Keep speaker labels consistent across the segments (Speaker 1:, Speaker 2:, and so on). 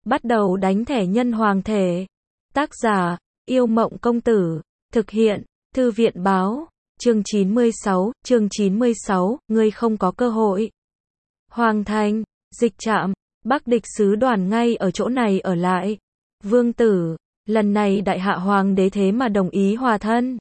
Speaker 1: Bắt đầu đánh thẻ nhân hoàng thể. Tác giả, Yêu Mộng Công Tử. Thực hiện, Thư viện Báo. Chương 96, ngươi không có cơ hội. Hoàng thành, dịch trạm, Bắc địch sứ đoàn ngay ở chỗ này ở lại. Vương tử, lần này đại hạ hoàng đế thế mà đồng ý hòa thân.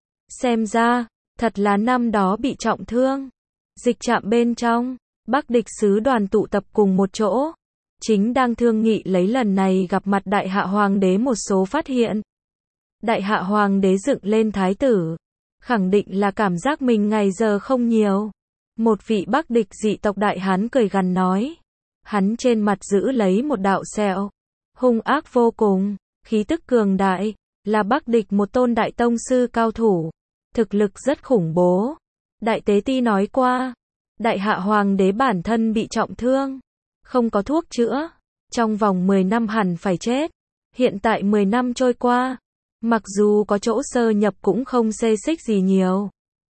Speaker 1: Xem ra, thật là năm đó bị trọng thương. Dịch trạm bên trong, Bắc địch sứ đoàn tụ tập cùng một chỗ. Chính đang thương nghị lấy lần này gặp mặt đại hạ hoàng đế một số phát hiện. Đại hạ hoàng đế dựng lên thái tử. Khẳng định là cảm giác mình ngày giờ không nhiều. Một vị Bắc địch dị tộc đại hán cười gằn nói. Hắn trên mặt giữ lấy một đạo sẹo. Hung ác vô cùng, khí tức cường đại, là Bắc địch một tôn đại tông sư cao thủ. Thực lực rất khủng bố. Đại tế ti nói qua, đại hạ hoàng đế bản thân bị trọng thương. Không có thuốc chữa. Trong vòng 10 năm hẳn phải chết. Hiện tại 10 năm trôi qua. Mặc dù có chỗ sơ nhập cũng không xê xích gì nhiều.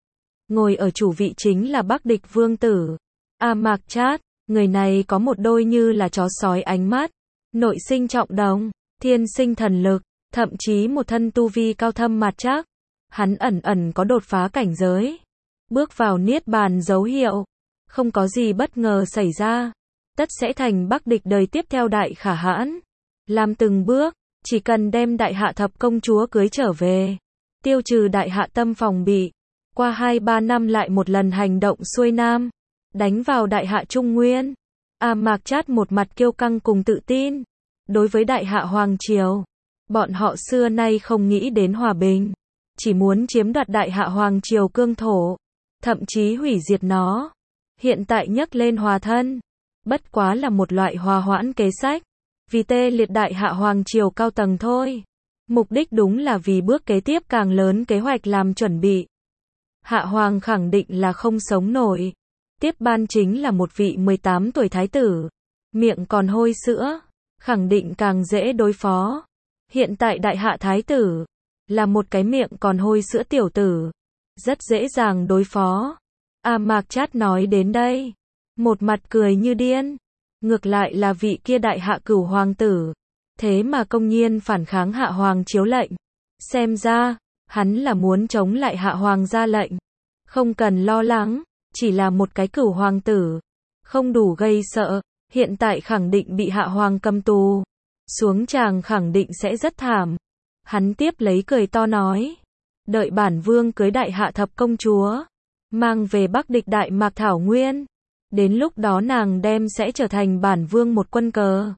Speaker 1: Ngồi ở chủ vị chính là Bắc địch vương tử. A Mạc Chát, người này có một đôi như là chó sói ánh mắt. Nội sinh trọng đồng, thiên sinh thần lực, thậm chí một thân tu vi cao thâm mạt trác. Hắn ẩn ẩn có đột phá cảnh giới. Bước vào niết bàn dấu hiệu. Không có gì bất ngờ xảy ra. Tất sẽ thành Bắc địch đời tiếp theo đại khả hãn. Làm từng bước, chỉ cần đem đại hạ thập công chúa cưới trở về. Tiêu trừ đại hạ tâm phòng bị. Qua 2-3 năm lại một lần hành động xuôi nam. Đánh vào đại hạ Trung Nguyên. A Mạc Chát một mặt kiêu căng cùng tự tin. Đối với đại hạ Hoàng Triều, bọn họ xưa nay không nghĩ đến hòa bình. Chỉ muốn chiếm đoạt đại hạ Hoàng Triều cương thổ. Thậm chí hủy diệt nó. Hiện tại nhắc lên hòa thân. Bất quá là một loại hòa hoãn kế sách. Vì tê liệt đại hạ Hoàng Triều cao tầng thôi. Mục đích đúng là vì bước kế tiếp càng lớn kế hoạch làm chuẩn bị. Hạ Hoàng khẳng định là không sống nổi. Tiếp ban chính là một vị 18 tuổi thái tử. Miệng còn hôi sữa. Khẳng định càng dễ đối phó. Hiện tại đại hạ thái tử. Là một cái miệng còn hôi sữa tiểu tử. Rất dễ dàng đối phó. A Mạc Chát nói đến đây. Một mặt cười như điên. Ngược lại là vị kia đại hạ cửu hoàng tử. Thế mà công nhiên phản kháng hạ hoàng chiếu lệnh. Xem ra, hắn là muốn chống lại hạ hoàng ra lệnh. Không cần lo lắng, chỉ là một cái cửu hoàng tử. Không đủ gây sợ, hiện tại khẳng định bị hạ hoàng cầm tù. Xuống tràng khẳng định sẽ rất thảm. Hắn tiếp lấy cười to nói. Đợi bản vương cưới đại hạ thập công chúa. Mang về Bắc địch đại mạc thảo nguyên. Đến lúc đó nàng đem sẽ trở thành bản vương một quân cờ.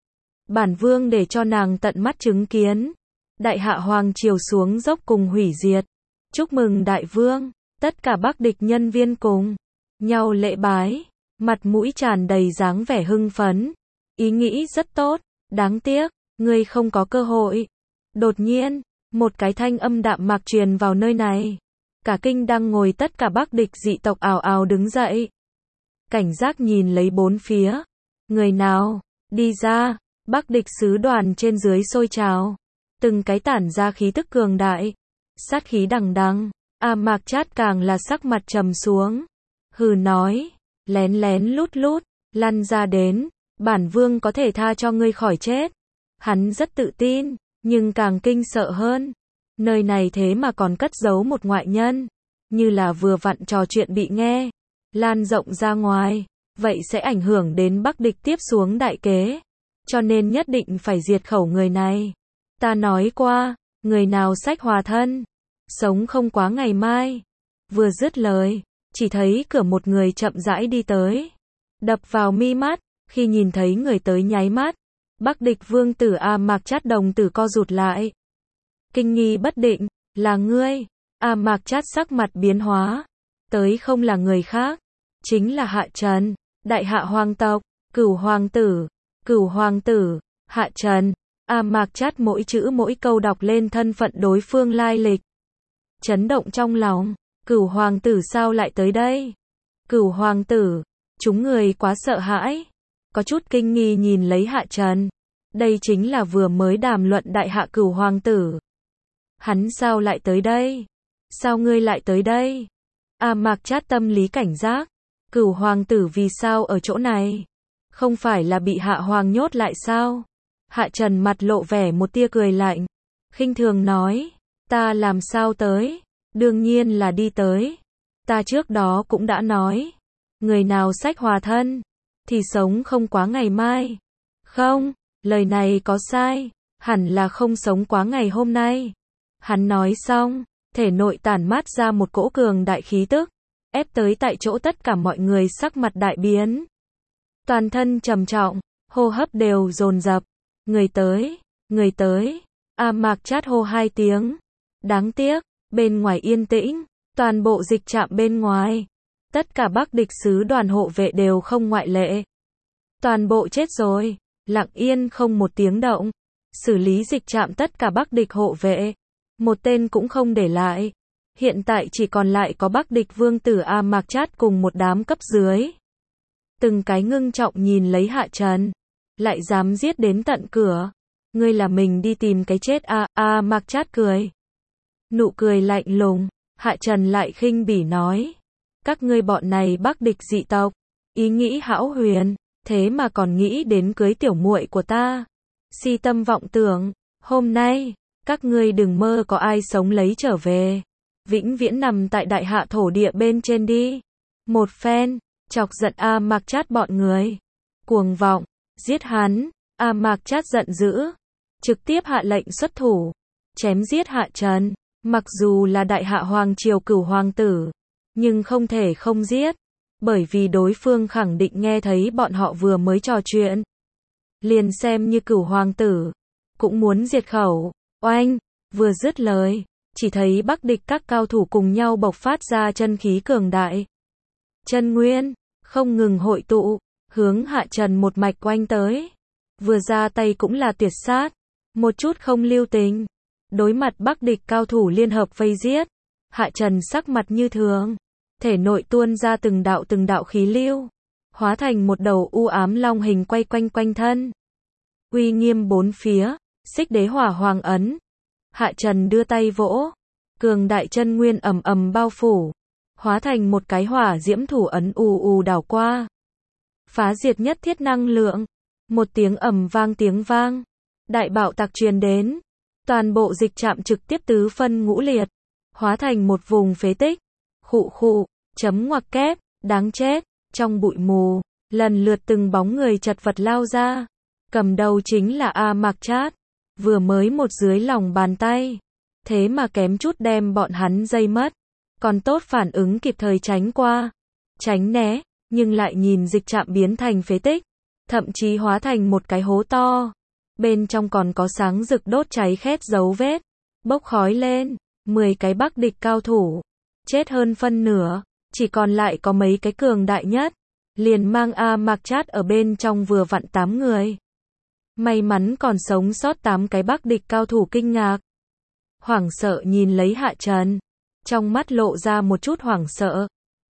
Speaker 1: Bản vương để cho nàng tận mắt chứng kiến. Đại hạ hoàng triều xuống dốc cùng hủy diệt. Chúc mừng đại vương. Tất cả Bắc địch nhân viên cùng nhau lễ bái. Mặt mũi tràn đầy dáng vẻ hưng phấn. Ý nghĩ rất tốt. Đáng tiếc, ngươi không có cơ hội. Đột nhiên, một cái thanh âm đạm mạc truyền vào nơi này. Cả kinh đang ngồi tất cả Bắc địch dị tộc ào ào đứng dậy. Cảnh giác nhìn lấy bốn phía. Người nào? Đi ra. Bắc địch sứ đoàn trên dưới sôi trào. Từng cái tản ra khí tức cường đại. Sát khí đằng đằng. A Mạc Chát càng là sắc mặt trầm xuống. Hừ nói. Lén lén lút lút. Lăn ra đến. Bản vương có thể tha cho ngươi khỏi chết. Hắn rất tự tin. Nhưng càng kinh sợ hơn. Nơi này thế mà còn cất giấu một ngoại nhân. Như là vừa vặn trò chuyện bị nghe. Lan rộng ra ngoài. Vậy sẽ ảnh hưởng đến Bắc địch tiếp xuống đại kế. Cho nên nhất định phải diệt khẩu người này. Ta nói qua. Người nào xách hòa thân. Sống không quá ngày mai. Vừa dứt lời. Chỉ thấy cửa một người chậm rãi đi tới. Đập vào mi mắt. Khi nhìn thấy người tới nháy mắt. Bắc địch vương tử A Mạc Chát đồng tử co rụt lại. Kinh nghi bất định. Là ngươi. A Mạc Chát sắc mặt biến hóa. Tới không là người khác. Chính là Hạ Trần. Đại hạ hoàng tộc. Cửu hoàng tử. Cửu hoàng tử. Hạ Trần. A Mạc Chát mỗi chữ mỗi câu đọc lên thân phận đối phương lai lịch. Chấn động trong lòng. Cửu hoàng tử sao lại tới đây? Cửu hoàng tử. Chúng người quá sợ hãi. Có chút kinh nghi nhìn lấy Hạ Trần. Đây chính là vừa mới đàm luận đại hạ cửu hoàng tử. Hắn sao lại tới đây? Sao ngươi lại tới đây? A Mạc Chát tâm lý cảnh giác. Cửu hoàng tử vì sao ở chỗ này? Không phải là bị hạ hoàng nhốt lại sao? Hạ Trần mặt lộ vẻ một tia cười lạnh, khinh thường nói, ta làm sao tới, đương nhiên là đi tới. Ta trước đó cũng đã nói, người nào xách hòa thân, thì sống không quá ngày mai. Không, lời này có sai, hẳn là không sống quá ngày hôm nay. Hắn nói xong, thể nội tản mát ra một cỗ cường đại khí tức, ép tới tại chỗ tất cả mọi người sắc mặt đại biến. Toàn thân trầm trọng, hô hấp đều dồn dập. Người tới, A Mạc Chát hô 2 tiếng. Đáng tiếc, bên ngoài yên tĩnh, toàn bộ dịch trạm bên ngoài. Tất cả Bắc địch sứ đoàn hộ vệ đều không ngoại lệ. Toàn bộ chết rồi, lặng yên không một tiếng động. Xử lý dịch trạm tất cả Bắc địch hộ vệ. Một tên cũng không để lại. Hiện tại chỉ còn lại có Bắc địch vương tử A Mạc Chát cùng một đám cấp dưới. Từng cái ngưng trọng nhìn lấy Hạ Trần. Lại dám giết đến tận cửa. Ngươi là mình đi tìm cái chết à, A Mạc Chát cười. Nụ cười lạnh lùng, Hạ Trần lại khinh bỉ nói. Các ngươi bọn này Bắc địch dị tộc, ý nghĩ hão huyền, thế mà còn nghĩ đến cưới tiểu muội của ta. Si tâm vọng tưởng, hôm nay, các ngươi đừng mơ có ai sống lấy trở về. Vĩnh viễn nằm tại đại hạ thổ địa bên trên đi. Một phen, chọc giận A Mạc Chát bọn người. Cuồng vọng, giết hắn, A Mạc Chát giận dữ. Trực tiếp hạ lệnh xuất thủ, chém giết Hạ Trần. Mặc dù là đại hạ hoàng triều cửu hoàng tử, nhưng không thể không giết, bởi vì đối phương khẳng định nghe thấy bọn họ vừa mới trò chuyện. Liền xem như cửu hoàng tử, cũng muốn diệt khẩu. Oanh, vừa dứt lời, chỉ thấy Bắc địch các cao thủ cùng nhau bộc phát ra chân khí cường đại. Chân nguyên, không ngừng hội tụ, hướng Hạ Trần một mạch oanh tới. Vừa ra tay cũng là tuyệt sát, một chút không lưu tình. Đối mặt Bắc địch cao thủ liên hợp vây giết, Hạ Trần sắc mặt như thường, thể nội tuôn ra từng đạo khí lưu, hóa thành một đầu u ám long hình quay quanh quanh thân. Uy nghiêm bốn phía, Xích Đế Hỏa Hoàng ấn. Hạ Trần đưa tay vỗ, cường đại chân nguyên ầm ầm bao phủ, hóa thành một cái hỏa diễm thủ ấn ù đảo qua. Phá diệt nhất thiết năng lượng, một tiếng ầm vang đại bạo tạc truyền đến. Toàn bộ dịch trạm trực tiếp tứ phân ngũ liệt, hóa thành một vùng phế tích. Khụ, chấm ngoặc kép, đáng chết. Trong bụi mù, lần lượt từng bóng người chật vật lao ra. Cầm đầu chính là A Mạc Chát, vừa mới một dưới lòng bàn tay, thế mà kém chút đem bọn hắn dây mất. Còn tốt phản ứng kịp thời tránh qua, tránh né, nhưng lại nhìn dịch trạm biến thành phế tích, thậm chí hóa thành một cái hố to. Bên trong còn có sáng rực đốt cháy khét dấu vết, bốc khói lên. 10 cái Bắc địch cao thủ, chết hơn phân nửa, chỉ còn lại có mấy cái cường đại nhất, liền mang A Mạc Chát ở bên trong vừa vặn 8 người. May mắn còn sống sót 8 cái Bắc địch cao thủ kinh ngạc, hoảng sợ nhìn lấy Hạ Trần, trong mắt lộ ra một chút hoảng sợ.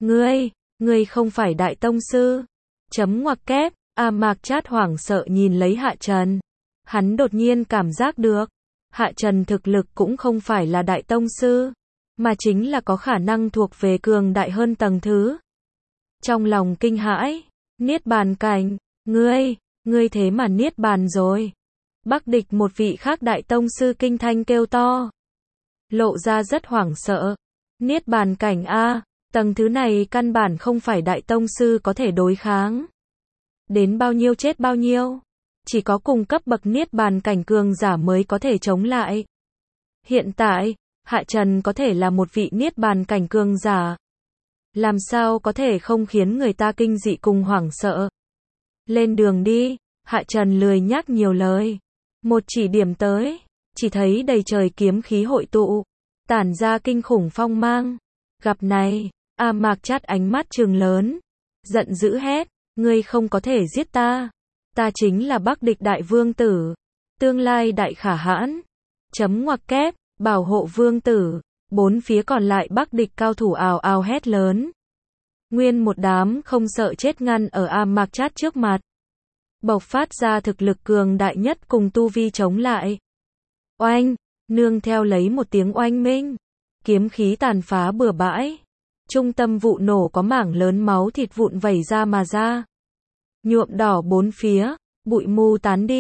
Speaker 1: Ngươi không phải đại tông sư? Chấm ngoặc kép, A Mạc Chát hoảng sợ nhìn lấy Hạ Trần. Hắn đột nhiên cảm giác được, Hạ Trần thực lực cũng không phải là đại tông sư, mà chính là có khả năng thuộc về cường đại hơn tầng thứ. Trong lòng kinh hãi, niết bàn cảnh, ngươi thế mà niết bàn rồi. Bắc địch một vị khác đại tông sư kinh thanh kêu to, lộ ra rất hoảng sợ. Niết bàn cảnh a, tầng thứ này căn bản không phải đại tông sư có thể đối kháng. Đến bao nhiêu chết bao nhiêu. Chỉ có cùng cấp bậc niết bàn cảnh cường giả mới có thể chống lại. Hiện tại, Hạ Trần có thể là một vị niết bàn cảnh cường giả. Làm sao có thể không khiến người ta kinh dị cùng hoảng sợ. Lên đường đi, Hạ Trần lười nhắc nhiều lời. Một chỉ điểm tới, chỉ thấy đầy trời kiếm khí hội tụ, tản ra kinh khủng phong mang. Gặp này, A Mạc Chát ánh mắt trừng lớn, giận dữ hét, ngươi không có thể giết ta. Ta chính là Bắc địch đại vương tử, tương lai đại khả hãn. Chấm ngoặc kép, bảo hộ vương tử. Bốn phía còn lại Bắc địch cao thủ ào ào hét lớn. Nguyên một đám không sợ chết ngăn ở A Mạc Chát trước mặt, bộc phát ra thực lực cường đại nhất cùng tu vi chống lại. Oanh, nương theo lấy một tiếng oanh minh, kiếm khí tàn phá bừa bãi. Trung tâm vụ nổ có mảng lớn máu thịt vụn vẩy ra mà ra, nhuộm đỏ bốn phía, bụi mù tán đi,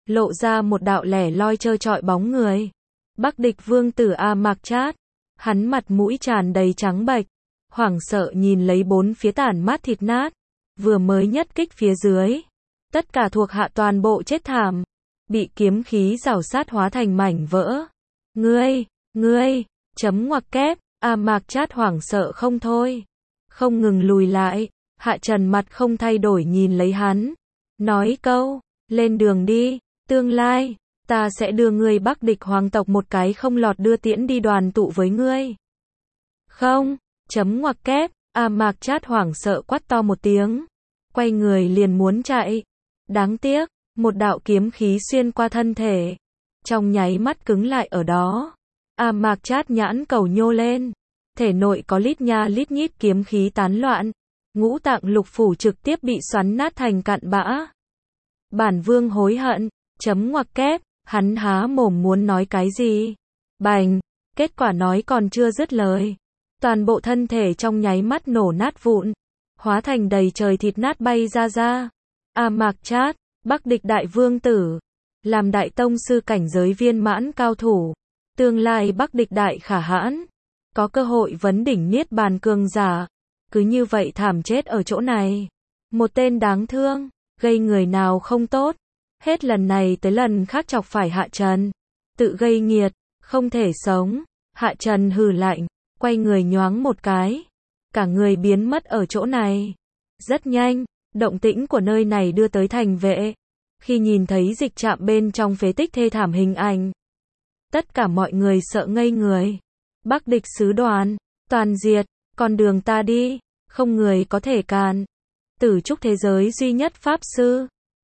Speaker 1: lộ ra một đạo lẻ loi trơ trọi bóng người. Bắc địch vương tử A Mạc Chát, hắn mặt mũi tràn đầy trắng bệch, hoảng sợ nhìn lấy bốn phía tản mát thịt nát, vừa mới nhất kích phía dưới. Tất cả thuộc hạ toàn bộ chết thảm, bị kiếm khí rào sát hóa thành mảnh vỡ. Ngươi, chấm ngoặc kép, A Mạc Chát hoảng sợ không thôi, không ngừng lùi lại. Hạ Trần mặt không thay đổi nhìn lấy hắn, nói câu, lên đường đi, tương lai, ta sẽ đưa ngươi Bắc địch hoàng tộc một cái không lọt đưa tiễn đi đoàn tụ với ngươi. Không, chấm ngoặc kép, A Mạc Chát hoảng sợ quát to một tiếng, quay người liền muốn chạy. Đáng tiếc, một đạo kiếm khí xuyên qua thân thể, trong nháy mắt cứng lại ở đó. A Mạc Chát nhãn cầu nhô lên, thể nội có lít nha lít nhít kiếm khí tán loạn, ngũ tạng lục phủ trực tiếp bị xoắn nát thành cặn bã. Bản vương hối hận, chấm ngoặc kép, hắn há mồm muốn nói cái gì? Bành, kết quả nói còn chưa dứt lời, toàn bộ thân thể trong nháy mắt nổ nát vụn, hóa thành đầy trời thịt nát bay ra. A Mạc Chát, Bắc địch đại vương tử, làm đại tông sư cảnh giới viên mãn cao thủ, tương lai Bắc địch đại khả hãn, có cơ hội vấn đỉnh niết bàn cường giả, cứ như vậy thảm chết ở chỗ này. Một tên đáng thương, gây người nào không tốt, hết lần này tới lần khác chọc phải Hạ Trần, tự gây nghiệt, không thể sống. Hạ Trần hừ lạnh, quay người nhoáng một cái, cả người biến mất ở chỗ này. Rất nhanh, động tĩnh của nơi này đưa tới thành vệ. Khi nhìn thấy dịch trạm bên trong phế tích thê thảm hình ảnh, tất cả mọi người sợ ngây người. Bắc địch sứ đoàn, toàn diệt, con đường ta đi, không người có thể cản. Tử trúc thế giới duy nhất pháp sư,